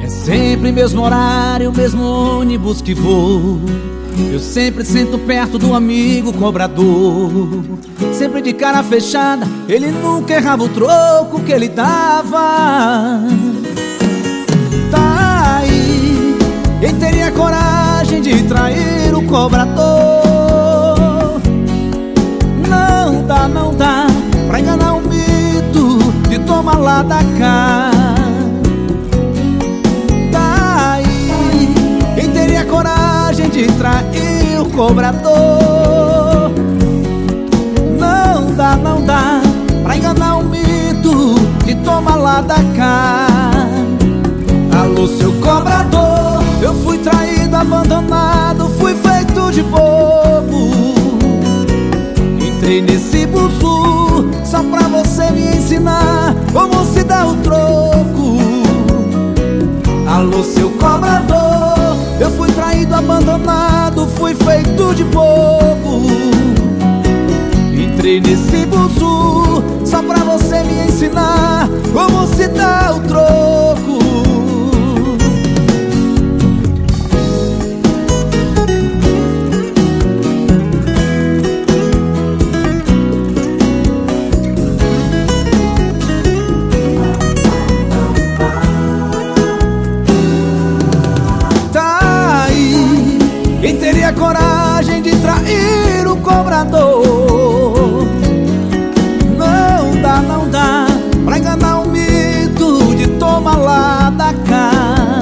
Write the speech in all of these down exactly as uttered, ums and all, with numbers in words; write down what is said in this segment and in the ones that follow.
Sempre mesmo horário, mesmo ônibus que vou, eu sempre sento perto do amigo cobrador. Sempre de cara fechada, ele nunca errava o troco que ele dava. Tá aí, quem teria coragem de trair o cobrador? Não dá, não dá pra enganar um mito de toma lá da cá. Tá aí, quem teria coragem de trair o cobrador? Não dá, não dá pra enganar um mito de toma lá da cá. Alô, seu cobrador, eu fui traído, abandonado, fui feito de bobo. Entrei nesse buzu só pra você me ensinar como se dá o troco. Alô, seu cobrador, eu fui traído, abandonado, fui feito de bobo. Entrei nesse buzu só pra você me ensinar como se dá o troco. Tá aí, quem teria coragem de trair o cobrador? Não dá, não dá pra enganar um mito de toma lá da cá.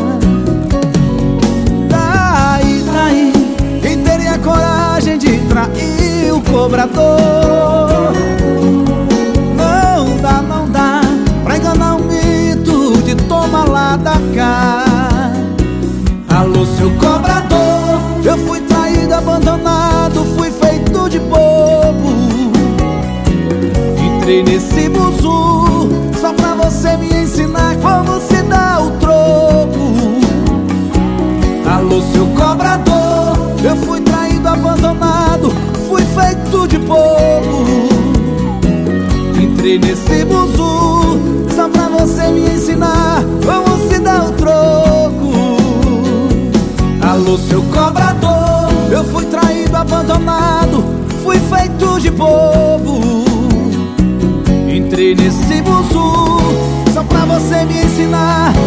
Daí, daí, quem teria coragem de trair o cobrador? Não dá, não dá pra enganar um mito de toma lá da cá. Alô, seu cobrador, eu fui traído, abandonado, fui feito de bobo. Entrei nesse buzu só pra você me ensinar como se dá o troco. Alô, seu cobrador, eu fui traído, abandonado, fui feito de bobo. Entrei nesse buzu só pra você me ensinar como se dá o troco. Alô, seu cobrador, eu fui traído, abandonado, fui feito de bobo. Entrei nesse buzu só pra você me ensinar